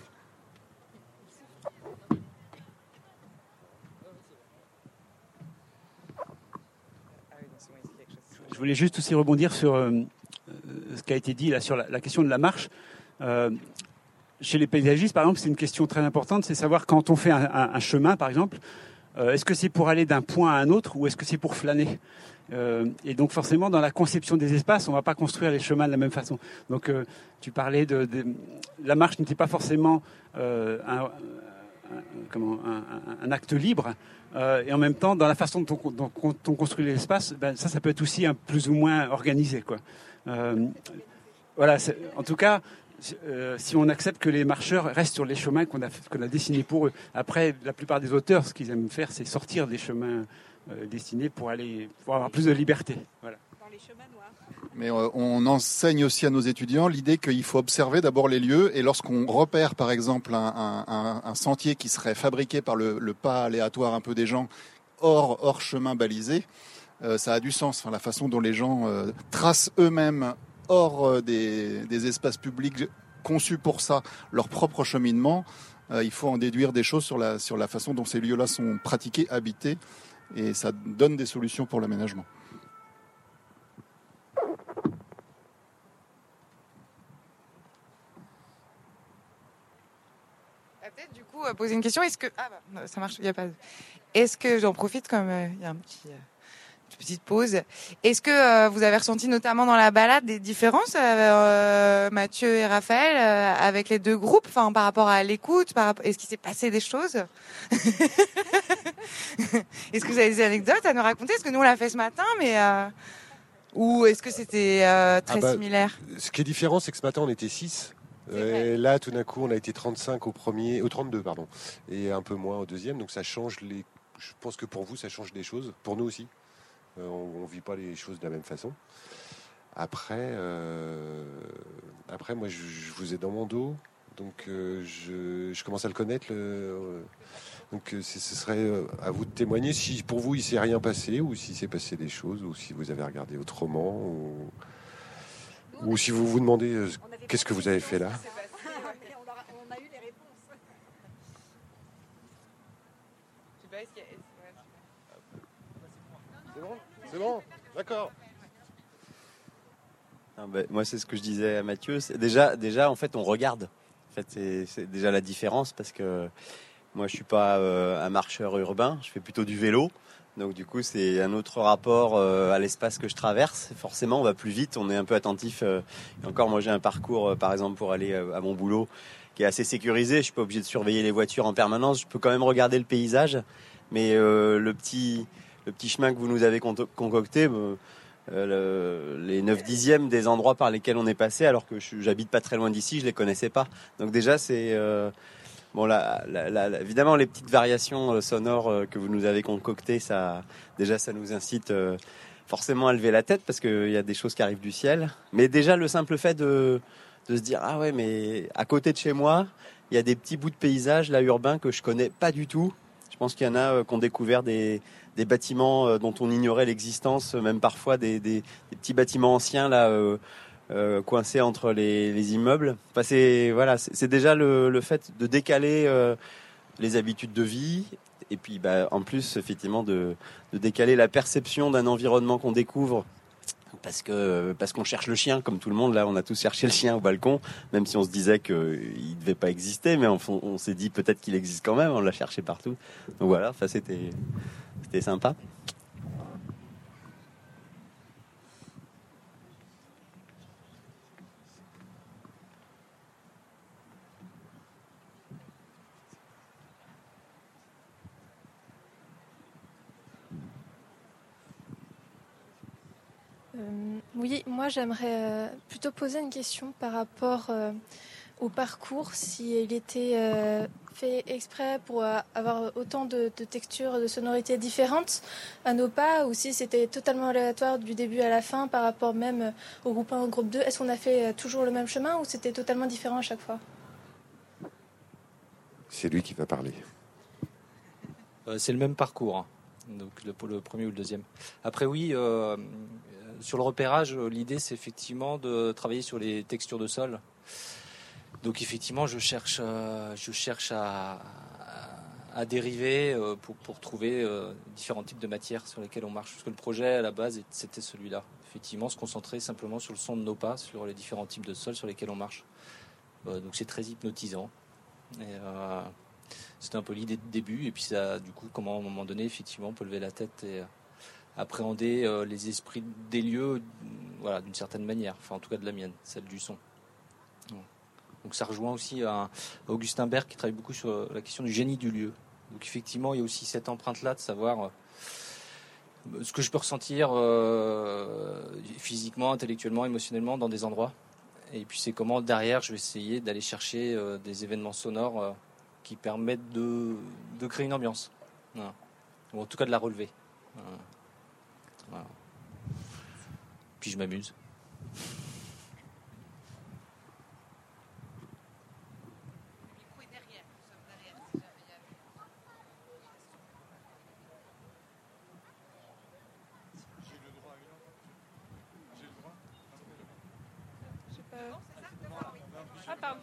Je voulais juste aussi rebondir sur ce qui a été dit là, sur la question de la marche. Chez les paysagistes, par exemple, c'est une question très importante, c'est savoir quand on fait un chemin, par exemple, Est-ce que c'est pour aller d'un point à un autre ou est-ce que c'est pour flâner ? Et donc forcément, dans la conception des espaces, on ne va pas construire les chemins de la même façon. Donc tu parlais la marche n'était pas forcément un acte libre. Et en même temps, dans la façon dont on construit l'espace, ça peut être aussi plus ou moins organisé, quoi. Voilà. En tout cas, si on accepte que les marcheurs restent sur les chemins qu'on a dessinés pour eux. Après, la plupart des auteurs, ce qu'ils aiment faire, c'est sortir des chemins destinés pour avoir plus de liberté. Voilà. Dans les chemins noirs. Mais on enseigne aussi à nos étudiants l'idée qu'il faut observer d'abord les lieux, et lorsqu'on repère par exemple un sentier qui serait fabriqué par le pas aléatoire un peu des gens hors chemin balisé, ça a du sens. Enfin, la façon dont les gens tracent eux-mêmes hors des espaces publics conçus pour ça leur propre cheminement, il faut en déduire des choses sur la façon dont ces lieux-là sont pratiqués, habités, et ça donne des solutions pour l'aménagement. Peut-être du coup poser une question. Est-ce que ça marche? Il y a pas. Est-ce que j'en profite comme il y a une petite pause. Est-ce que vous avez ressenti notamment dans la balade des différences, Mathieu et Raphaël, avec les deux groupes, enfin par rapport à l'écoute, est-ce qu'il s'est passé des choses? Est-ce que vous avez des anecdotes à nous raconter? Est-ce que nous on l'a fait ce matin, mais ou est-ce que c'était très similaire? Ce qui est différent, c'est que ce matin on était 6. Et là, tout d'un coup, on a été 35 au 32, pardon, et un peu moins au deuxième. Donc ça change je pense que pour vous, ça change des choses. Pour nous aussi. On vit pas les choses de la même façon. Après, moi, je vous ai dans mon dos, donc je commence à le connaître. Donc ce serait à vous de témoigner si pour vous il s'est rien passé, ou s'il s'est passé des choses, ou si vous avez regardé autrement, ou si vous vous demandez qu'est-ce que vous avez fait là. On a eu les réponses. C'est bon, d'accord. Moi, c'est ce que je disais à Mathieu. Déjà, en fait, on regarde. En fait, c'est déjà la différence, parce que moi, je suis pas un marcheur urbain. Je fais plutôt du vélo. Donc, du coup, c'est un autre rapport à l'espace que je traverse. Forcément, on va plus vite. On est un peu attentif. Et encore, moi, j'ai un parcours, par exemple, pour aller à mon boulot, qui est assez sécurisé. Je suis pas obligé de surveiller les voitures en permanence. Je peux quand même regarder le paysage. Mais le petit chemin que vous nous avez concocté, les 9/10 des endroits par lesquels on est passé, alors que j'habite pas très loin d'ici, je les connaissais pas. Donc déjà, c'est évidemment les petites variations sonores que vous nous avez concoctées, ça nous incite forcément à lever la tête, parce qu'il y a des choses qui arrivent du ciel. Mais déjà, le simple fait de se dire ah ouais, mais à côté de chez moi, il y a des petits bouts de paysage là urbains que je connais pas du tout. Je pense qu'il y en a qui ont découvert des bâtiments dont on ignorait l'existence, même parfois des petits bâtiments anciens là coincés entre les immeubles. Enfin, c'est déjà le fait de décaler les habitudes de vie, et puis en plus effectivement de décaler la perception d'un environnement qu'on découvre. Parce qu'on cherche le chien, comme tout le monde. Là, on a tous cherché le chien au balcon, même si on se disait qu'il ne devait pas exister, mais on s'est dit peut-être qu'il existe quand même. On l'a cherché partout. Donc voilà, c'était sympa. Oui, moi j'aimerais plutôt poser une question par rapport au parcours, s'il était fait exprès pour avoir autant de textures, de sonorités différentes à nos pas, ou si c'était totalement aléatoire du début à la fin par rapport même au groupe 1, au groupe 2. Est-ce qu'on a fait toujours le même chemin, ou c'était totalement différent à chaque fois? C'est lui qui va parler. C'est le même parcours, hein. Donc le premier ou le deuxième. Après oui, sur le repérage, l'idée c'est effectivement de travailler sur les textures de sol. Donc effectivement, je cherche à dériver pour trouver différents types de matières sur lesquelles on marche. Parce que le projet à la base c'était celui-là. Effectivement, se concentrer simplement sur le son de nos pas, sur les différents types de sols sur lesquels on marche. Donc c'est très hypnotisant. C'était un peu l'idée de début. Et puis ça, du coup, comment à un moment donné, effectivement, on peut lever la tête et appréhender les esprits des lieux, voilà, d'une certaine manière. Enfin, en tout cas de la mienne, celle du son. Donc ça rejoint aussi à Augustin Berg qui travaille beaucoup sur la question du génie du lieu. Donc effectivement, il y a aussi cette empreinte-là de savoir ce que je peux ressentir physiquement, intellectuellement, émotionnellement dans des endroits. Et puis c'est comment derrière je vais essayer d'aller chercher des événements sonores qui permettent de créer une ambiance. Voilà. Ou en tout cas de la relever. Voilà. Puis je m'amuse. Ah, pardon.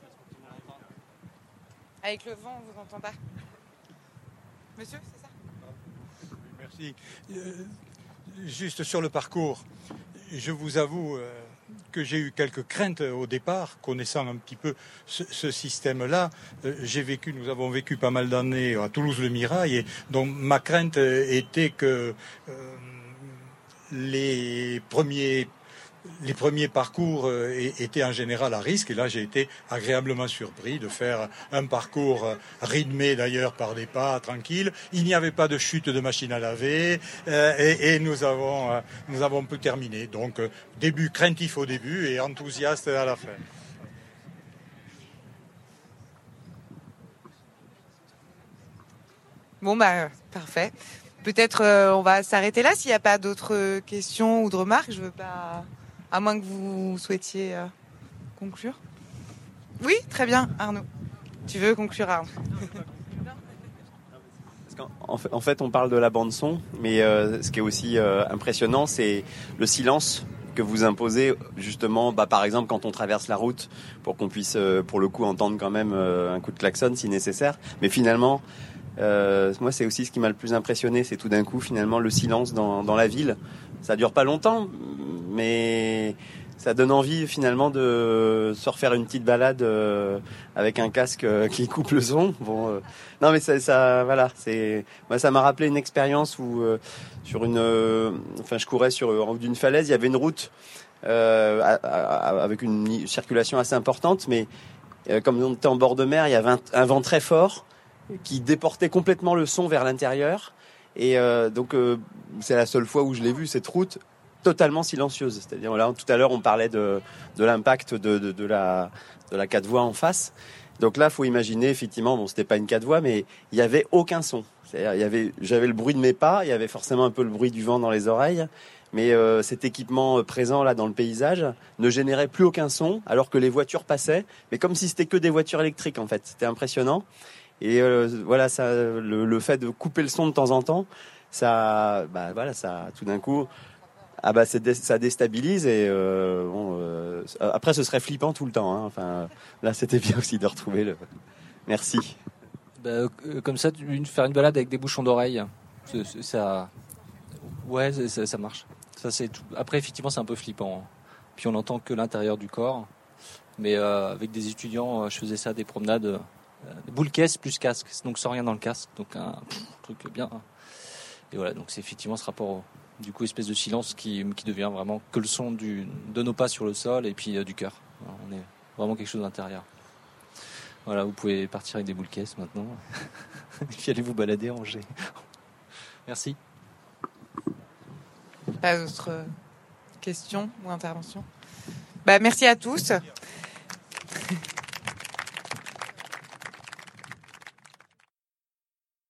Avec le vent, on vous entend pas. Monsieur, c'est ça? Merci. Juste sur le parcours, je vous avoue que j'ai eu quelques craintes au départ, connaissant un petit peu ce système-là. Nous avons vécu pas mal d'années à Toulouse-le-Mirail, et donc ma crainte était que les premiers parcours étaient en général à risque, et là j'ai été agréablement surpris de faire un parcours rythmé d'ailleurs par des pas tranquilles. Il n'y avait pas de chute de machine à laver, et nous avons pu terminer. Donc début craintif au début et enthousiaste à la fin. Bon, parfait. Peut-être on va s'arrêter là s'il n'y a pas d'autres questions ou de remarques. Je veux pas... À moins que vous souhaitiez conclure. Oui, très bien, Arnaud. Tu veux conclure, Arnaud? En fait, on parle de la bande-son, mais ce qui est aussi impressionnant, c'est le silence que vous imposez, justement, par exemple, quand on traverse la route, pour qu'on puisse, pour le coup, entendre quand même un coup de klaxon, si nécessaire. Mais finalement, moi, c'est aussi ce qui m'a le plus impressionné, c'est tout d'un coup, finalement, le silence dans la ville. Ça dure pas longtemps, mais ça donne envie finalement de se refaire une petite balade avec un casque qui coupe le son. Bon, non mais ça voilà, moi ça m'a rappelé une expérience où je courais en haut d'une falaise, il y avait une route avec une circulation assez importante, mais comme on était en bord de mer, il y avait un vent très fort qui déportait complètement le son vers l'intérieur. Et donc c'est la seule fois où je l'ai vu, cette route totalement silencieuse. C'est-à-dire là, tout à l'heure on parlait de l'impact de la 4 voies en face. Donc là, faut imaginer effectivement, bon, c'était pas une 4 voies, mais il y avait aucun son. C'est-à-dire, j'avais le bruit de mes pas, il y avait forcément un peu le bruit du vent dans les oreilles, mais cet équipement présent là dans le paysage ne générait plus aucun son, alors que les voitures passaient, mais comme si c'était que des voitures électriques en fait. C'était impressionnant. Et voilà, ça, le fait de couper le son de temps en temps, ça, ça, tout d'un coup, ça déstabilise. Et après, ce serait flippant tout le temps. Hein. Enfin, là, c'était bien aussi de retrouver le. Merci. Comme ça, faire une balade avec des bouchons d'oreilles, ça, ouais, ça marche. Ça, c'est tout. Après, effectivement, c'est un peu flippant. Hein. Puis on n'entend que l'intérieur du corps. Mais avec des étudiants, je faisais ça, des promenades. Boule caisse plus casque, donc sans rien dans le casque, donc un truc bien. Et voilà, donc c'est effectivement ce rapport du coup espèce de silence qui devient vraiment que le son de nos pas sur le sol et puis du cœur. Alors, on est vraiment quelque chose d'intérieur. Voilà, vous pouvez partir avec des boules caisses maintenant et puis allez vous balader à Angers. Merci. Pas d'autres questions ou interventions? Merci à tous.